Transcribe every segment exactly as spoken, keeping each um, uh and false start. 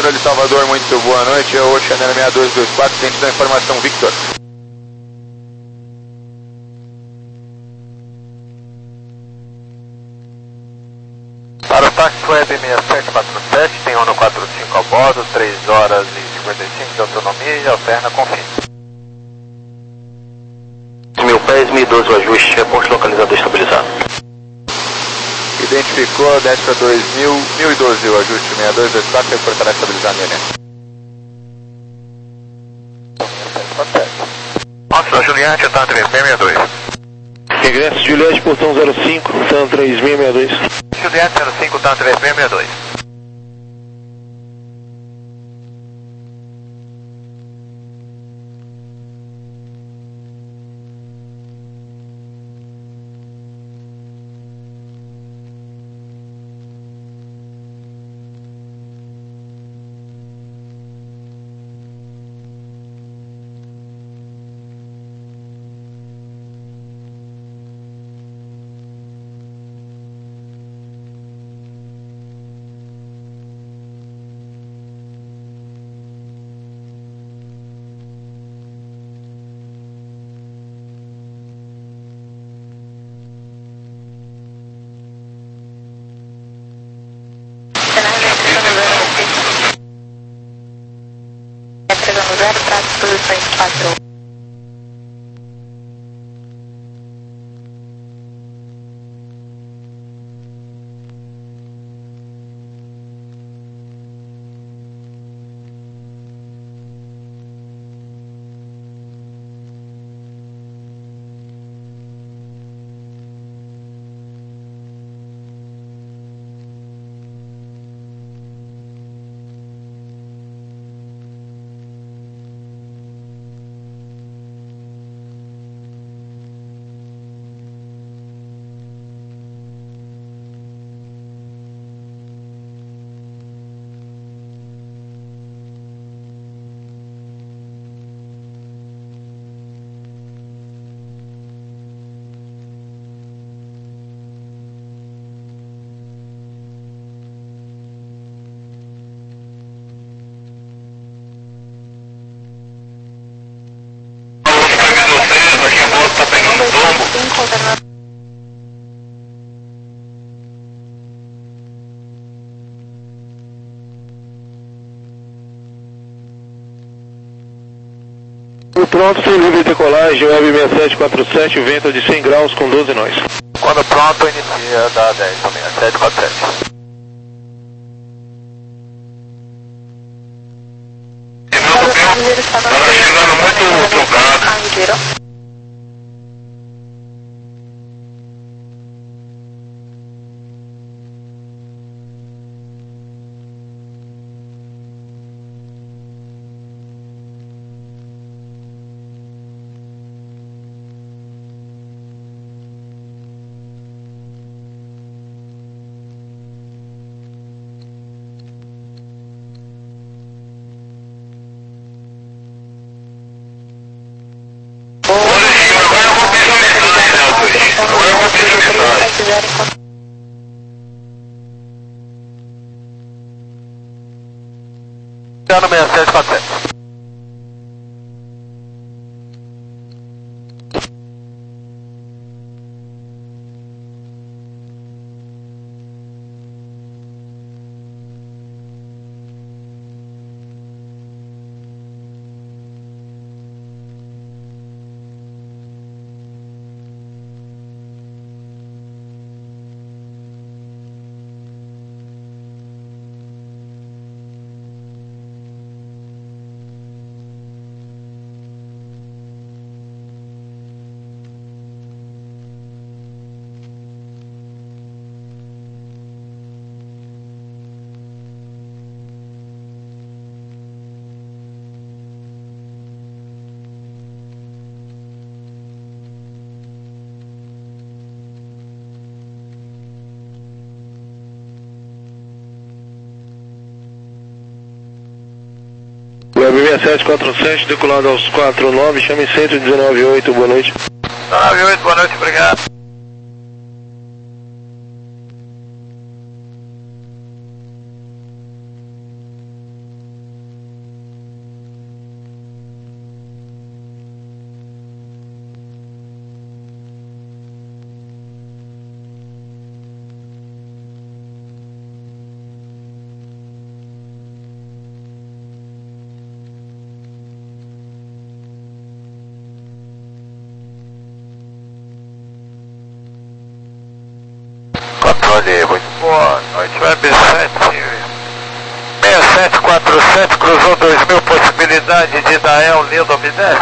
de Salvador, muito boa noite. É o Oceano seis dois dois quatro, dentro da informação, Victor. Para o táxi web seis sete quatro sete, tem ONU quatro cinco a bordo, três horas e cinquenta e cinco de autonomia e alterna com fim. Mil pés, mil e doze o ajuste, é ponto localizado estabilizado. Identificou, desce para dois mil, mil e doze o ajuste, seis dois dois quatro, reportará estabilizado nele. Nossa, Juliette, tá três seis seis dois. Regresso Juliette, portão zero cinco, TAM três seis seis dois. Juliette zero cinco, tá três seis seis dois. zero para disposições quatro. Pronto, sem livre de decolagem, web seis sete quatro sete, vento de cem graus com doze nós. Quando pronto, inicia da dez também, sete quatro sete. Estava chegando muito trocado. Ano seis sete quatro sete. Web seis sete quatro sete, decolado aos quatro nove, chame centro dezenove oito, boa noite. dezenove oito, boa noite, obrigado. tarde, muito boa noite, Web sete seis sete quatro sete, cruzou dois mil, possibilidade de Dael, Lindo, obedece.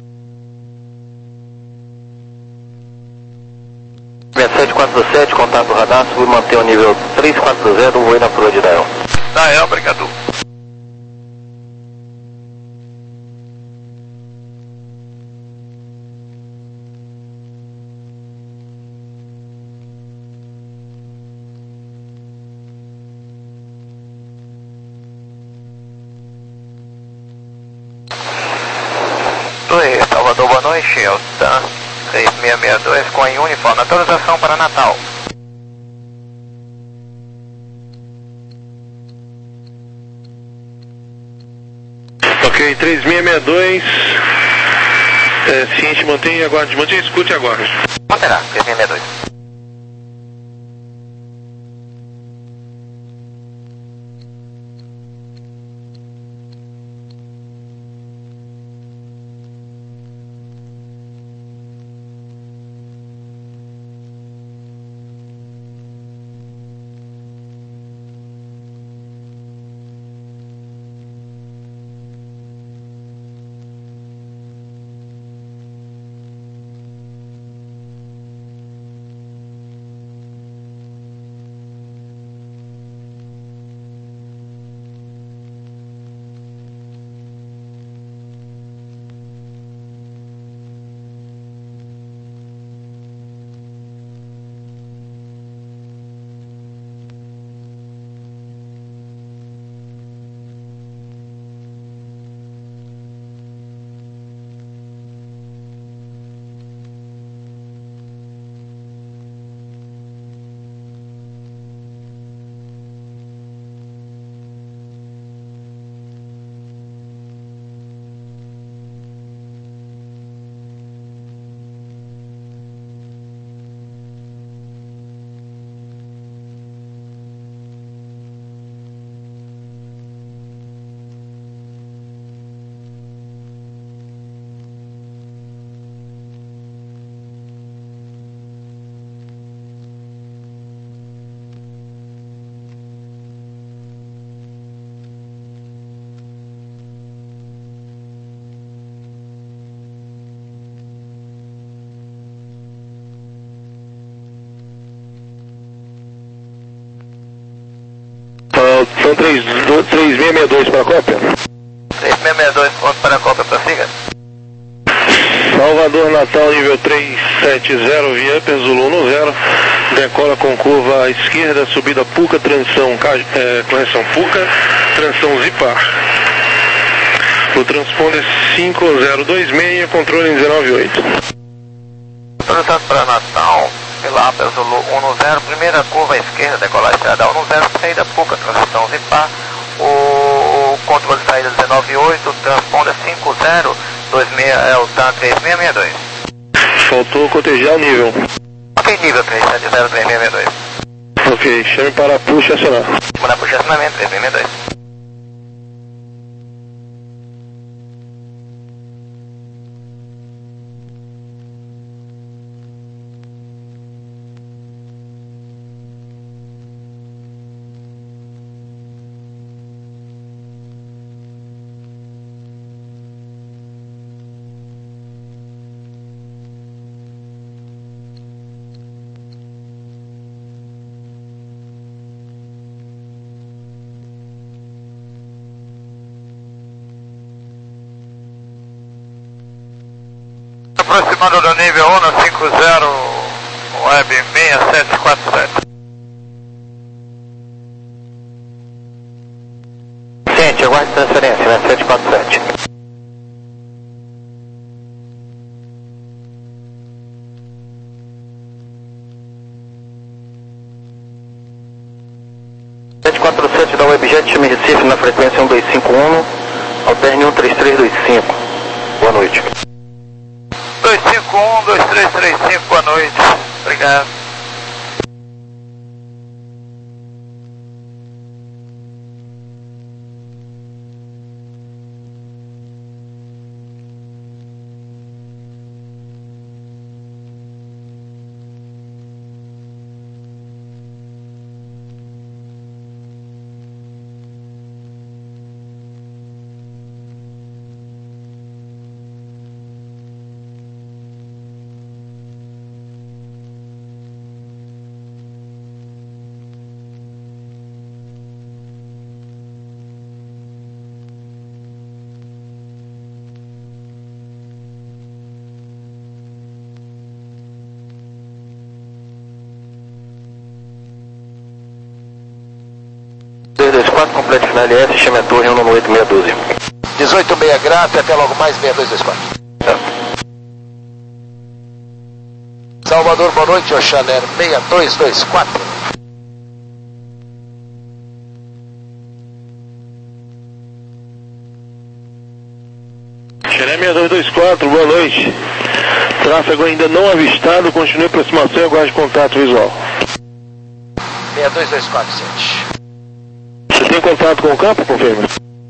seis sete quatro sete, contato radar, subir manter o nível três quatro zero, voo na altura de Dael. Dael, obrigado. Salvador, boa noite, Eltan três seis seis dois com a uniforme, atualização para Natal. Ok, três seis seis dois, é, ciente, mantenha, aguarde, mantenha, escute agora. Manterá, três seis seis dois. São três seis seis dois para a cópia. três seis seis dois, ponto para a cópia, prossiga. Salvador, Natal, nível três sete zero, Viamper, Zulu um zero, decola com curva à esquerda, subida Puca, transição, é, correção Puca, transição Zipar. O transponder cinco zero dois seis, controle em dezenove oito. Solicitado para Natal, Viamper, Zulu um zero, primeira curva à esquerda, decolar estrada um zero, saída Puca, transição Zipar. O controle de saída dezenove oito, transponder cinco zero dois seis, é o TAN três seis seis dois. Faltou cotejar o nível. Ok, nível três sete zero três seis seis dois. Ok, chame para push e acionar. Para push e acionamento três seis seis dois. Aproximando do nível um cinco zero, web seis sete quatro sete. Ciente, aguarde transferência, seis sete quatro sete. sete quatro sete da Webjet, chame Recife na frequência um dois cinco um, alterne um três três dois cinco. Boa noite. dois cinco um, dois três três cinco, boa noite. Obrigado. quatro, complete final L S, chame a torre um oito seis um dois. dezoito meia Graf, até logo mais, seis dois dois quatro. Tá. Salvador, boa noite, Ocean Air seis dois dois quatro. Xeré seis dois dois quatro, boa noite. Tráfego ainda não avistado, continue a aproximação e aguarde contato visual. seis dois dois quatro, sete. Você tem contato com o campo, confirma?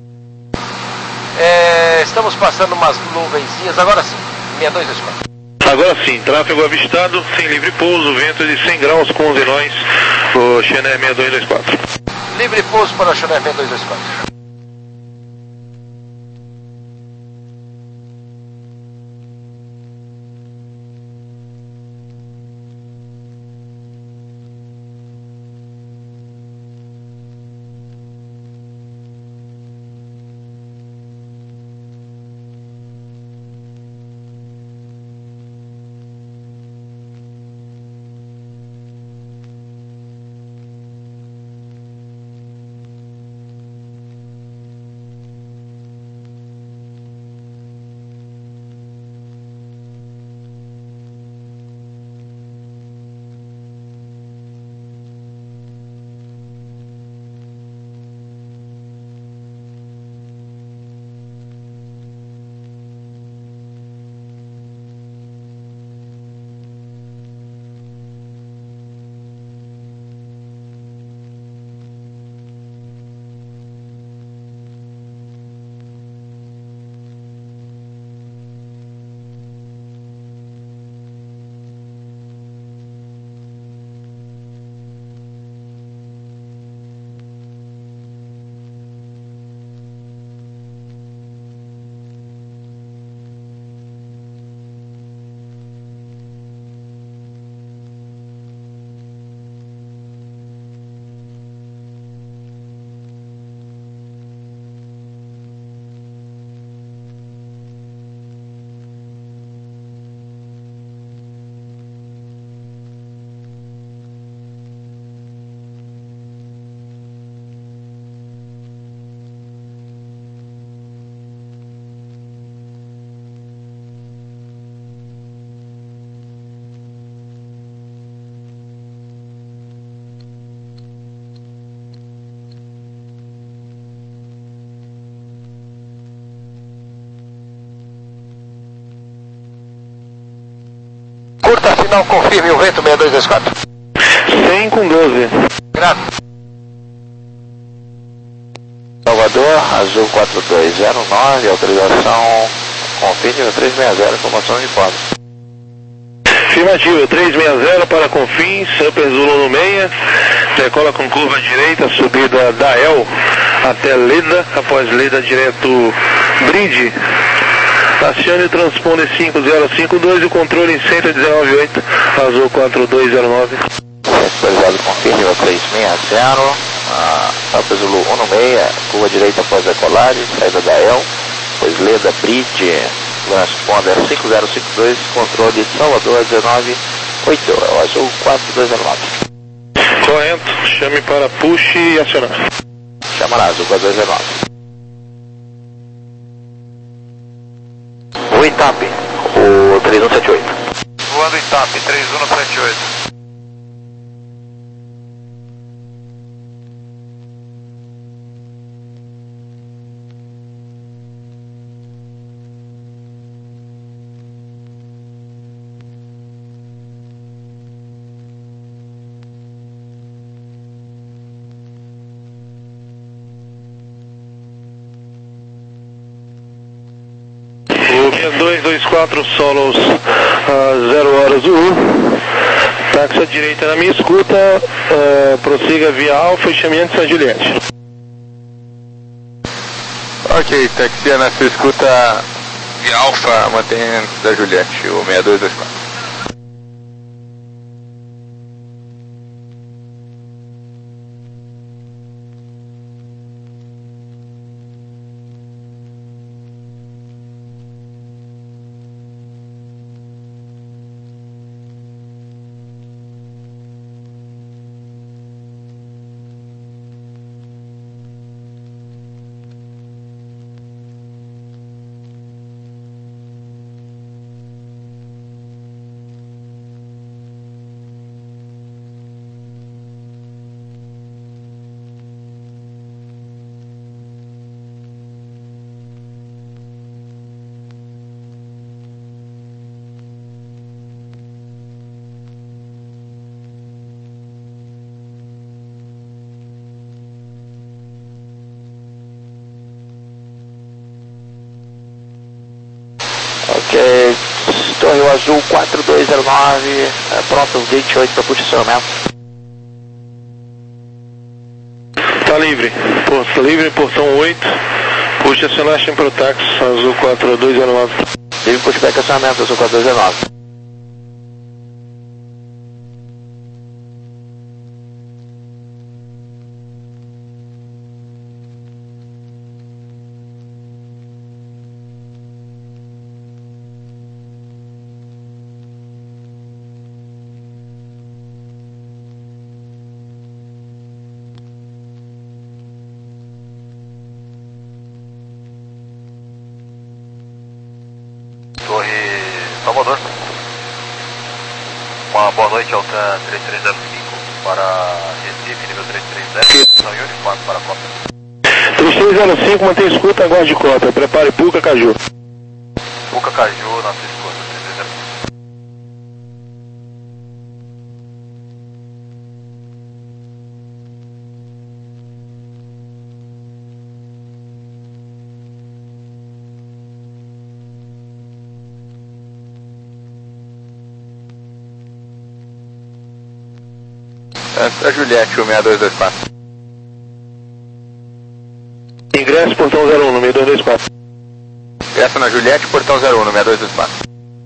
É, estamos passando umas nuvenzinhas, agora sim, seis dois dois quatro. Agora sim, tráfego avistado, sem livre pouso, vento de cem graus com onze nós, o Xené seis dois dois quatro. Livre pouso para o Xené seis dois dois quatro. Curta final, confirme o vento seis dois dois quatro. cem com doze. Grave. Salvador, Azul quatro dois zero nove, autorização confirme três seis zero, informação de informe. Afirmativo, três seis zero para Confins, Upper Zulu no seis, decola com curva direita, subida da El até Leda, após Leda direto Bridge. Acione o transponder cinco zero cinco dois e o controle em cento e dezenove oito, Azul quatro dois zero nove. Centralizado confirme três seis zero, uh, Upper Zulu um no seis, curva direita após decolar, saída da El, pois Leda Bridge, transponder cinco zero cinco dois, controle Salvador dezenove oito, Azul quatro dois zero nove. Correto, chame para push e acionar. Chama lá, Azul quatro dois zero nove. O Itap, o três um sete oito. Voando Itap, três um sete oito. seis dois dois quatro solos a zero horas do U. Táxi à direita na minha escuta, uh, prossiga via Alfa e chame antes a Juliette. Ok, taxia na sua escuta via Alfa, mantenha antes da Juliette, o seis dois dois quatro. Ok, Torre Azul quatro dois zero nove, é, pronto, gate oito para posicionamento. Tá livre, porta livre, portão oito, push acionagem para o táxi, Azul quatro dois zero nove. Livre pushback acionamento, Azul quatro dois zero nove. Torre Salvador. Uma boa noite, Altan três três zero cinco para Recife, nível três três zero, são em uniforme para a cota. três três zero cinco, mantém escuta, aguarde de cota, prepare Puca Caju. Puca Caju, nossa escuta, três três zero cinco. Santa Juliette, o seis dois dois quatro. Ingresso, portão zero um, no seis dois dois quatro. Ingresso na Juliette, portão zero um, no seis dois dois quatro.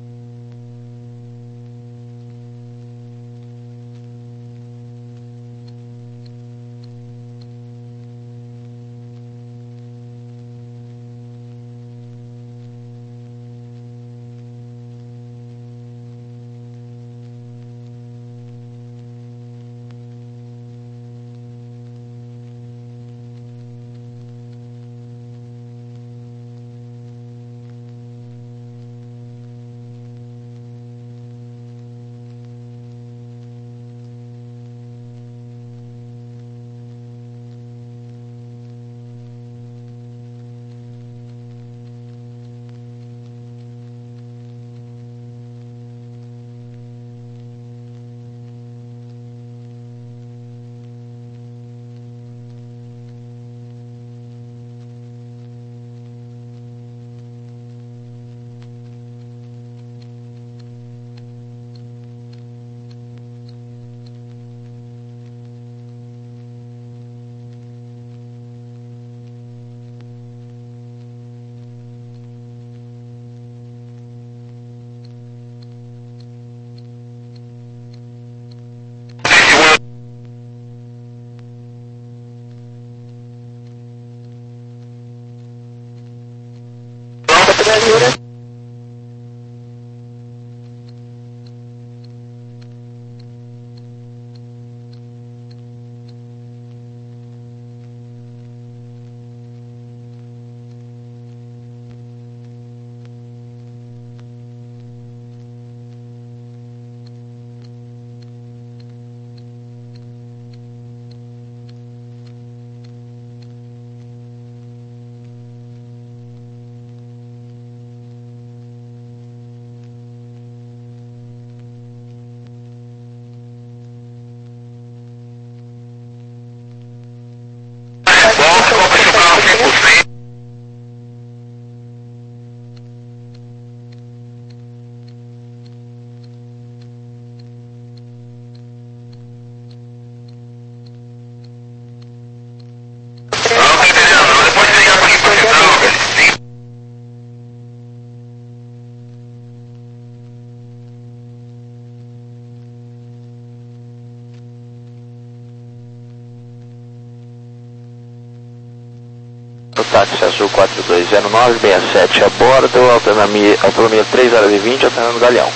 O táxi azul quatro dois zero nove, seis sete a bordo, autonomia, autonomia três horas e vinte, alternando Galeão.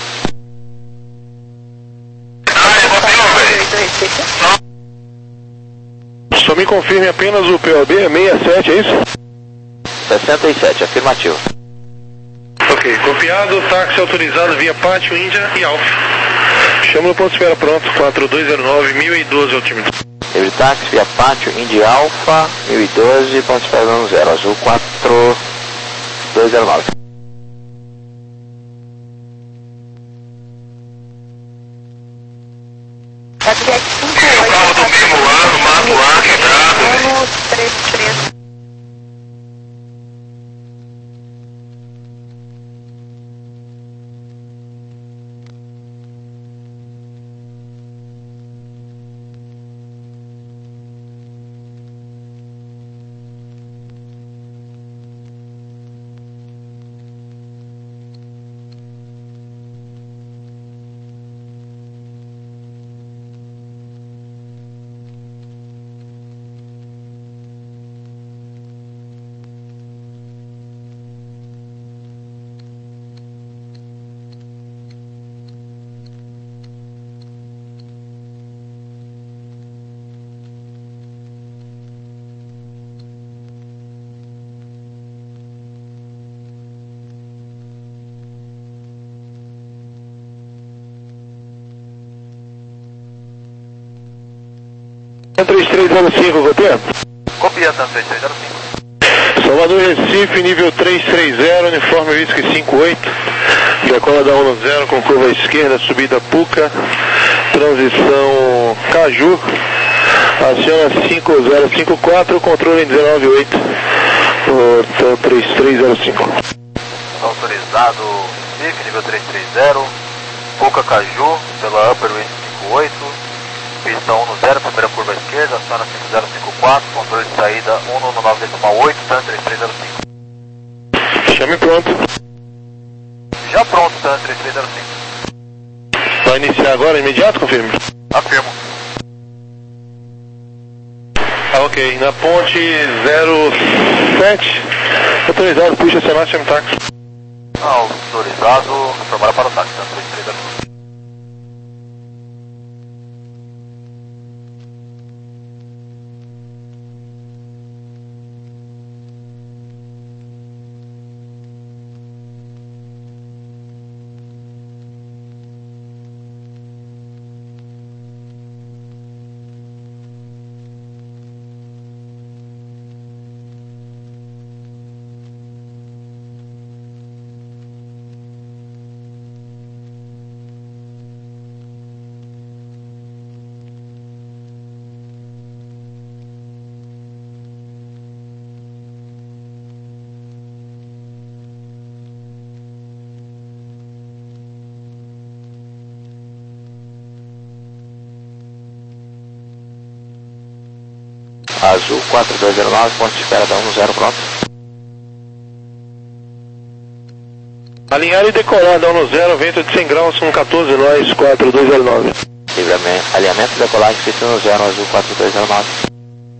Só me confirme apenas o P O B, sessenta e sete, é isso? sessenta e sete, afirmativo. Ok, copiado, táxi autorizado via Pátio, Índia e Alfa. Chama no ponto de espera pronto, quatro dois zero nove, mil e doze altímetro. Livre táxi via Pátio, Índia Alfa, mil e doze, ponto de espera zero, azul quatro dois zero nove. Carro do mesmo ano, mato lá, quebrado. três três. três três zero cinco, copia? Copia, Tanto três três zero cinco. Salvador Recife, nível três três zero, uniforme Whisky cinco oito. Decola da um zero com curva à esquerda, subida Puca, transição Caju. Aciona cinco zero cinco quatro, controle dezenove oito, portão três três zero cinco. Autorizado Recife, nível três três zero, Puca Caju, pela Upper Whisky cinco oito. Pista um zero, primeira curva à esquerda, aciona cinco zero cinco quatro, controle de saída um nove nove oito, TAN três três zero cinco. Chame pronto. Já pronto, TAN três três zero cinco. Vai iniciar agora, imediato, confirme? Afirmo. Ah, ok, na ponte zero sete, autorizado, puxa, Senado, chame táxi. Autorizado, informar para o táxi, TAN três três zero cinco. Azul quatro dois zero nove, ponto de espera da um zero, pronto. Alinhar e decolar da um zero, vento de cem graus, são quatorze nós, quatro dois zero nove. Alinhamento e decolagem feito no zero, Azul quatro dois zero nove.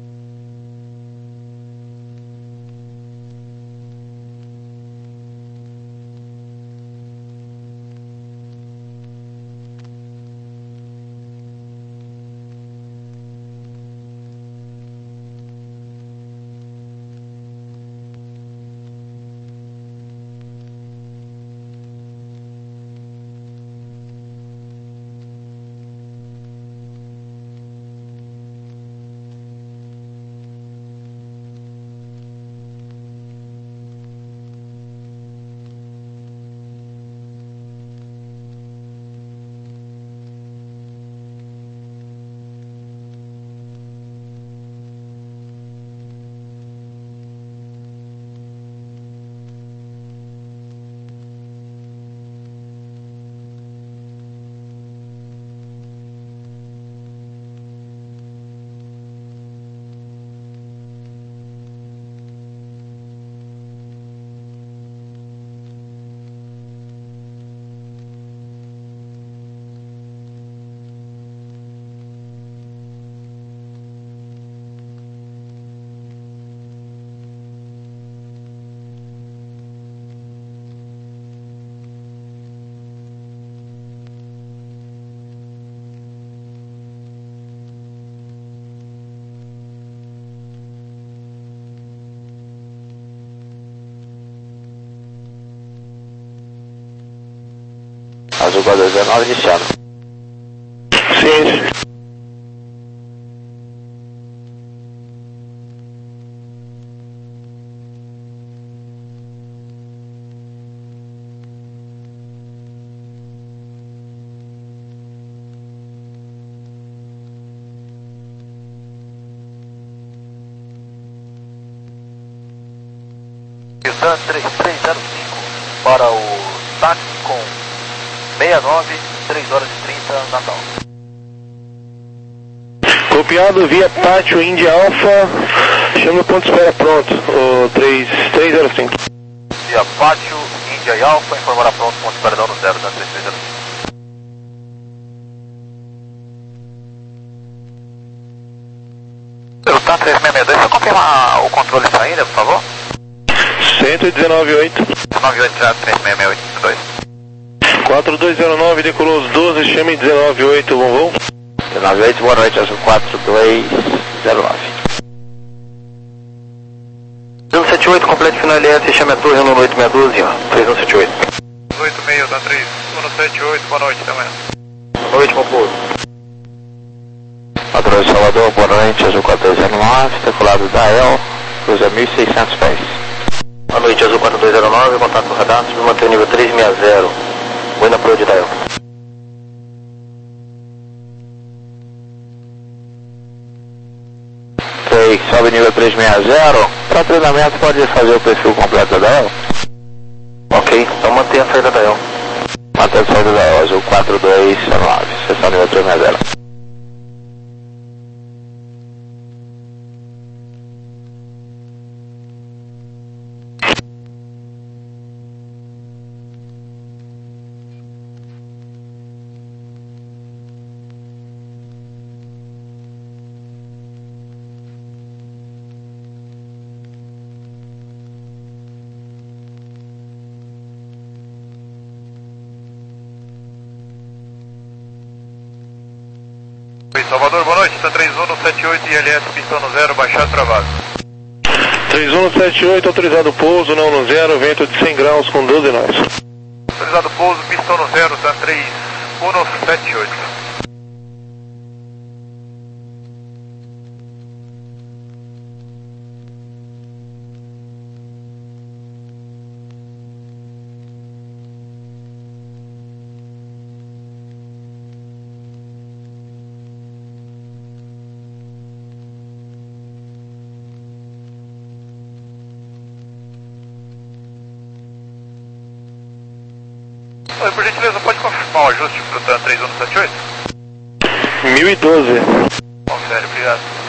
Azul quatro dois zero nove, iniciado. Sim. TAN três três zero cinco para o táxi com sessenta e nove, três horas e trinta, Natal. Copiado via Pátio Índia Alfa, chama o ponto de espera pronto, o três três zero cinco. Via Pátio Índia e Alfa, informará pronto, ponto de espera da um zero, TAN três três zero cinco. O TAN três seis seis dois, só confirmar o controle de saída, por favor? cento e dezenove oito. nove oito zero três seis seis oito dois. quatro dois zero nove, decolou os doze, chame dezenove oito, bom voo. dezenove oito, boa noite, Azul quatro dois zero nove. três um sete oito, complete final L S, chame a torre um oito seis um doze, três um sete oito. oito seis, TAN três um sete oito, boa noite também. Boa noite, bom pouso. Padrão Salvador. Salvador, boa noite, Azul quatro dois zero nove, decolado da E L, cruza mil e seiscentos pés. Boa noite, Azul quatro dois zero nove, contato com o radar, subiu manter nível três seis zero, Buena Pro de Dael. três, sobe nível três seis zero, para treinamento pode fazer o perfil completo da E L? Ok, então mantenha a saída da E L. Mantenha a saída da E L, Azul quatro dois zero nove, seção nível três seis zero. Oi, Salvador, boa noite, está três um sete oito I L S, pistão no zero, baixado travado. três um sete oito, autorizado pouso, não no zero, vento de cem graus com doze nós. Autorizado pouso, pistão no zero, está três um sete oito. Oi, por gentileza, pode confirmar o ajuste para o três um sete oito? mil e doze. Bom, sério, obrigado.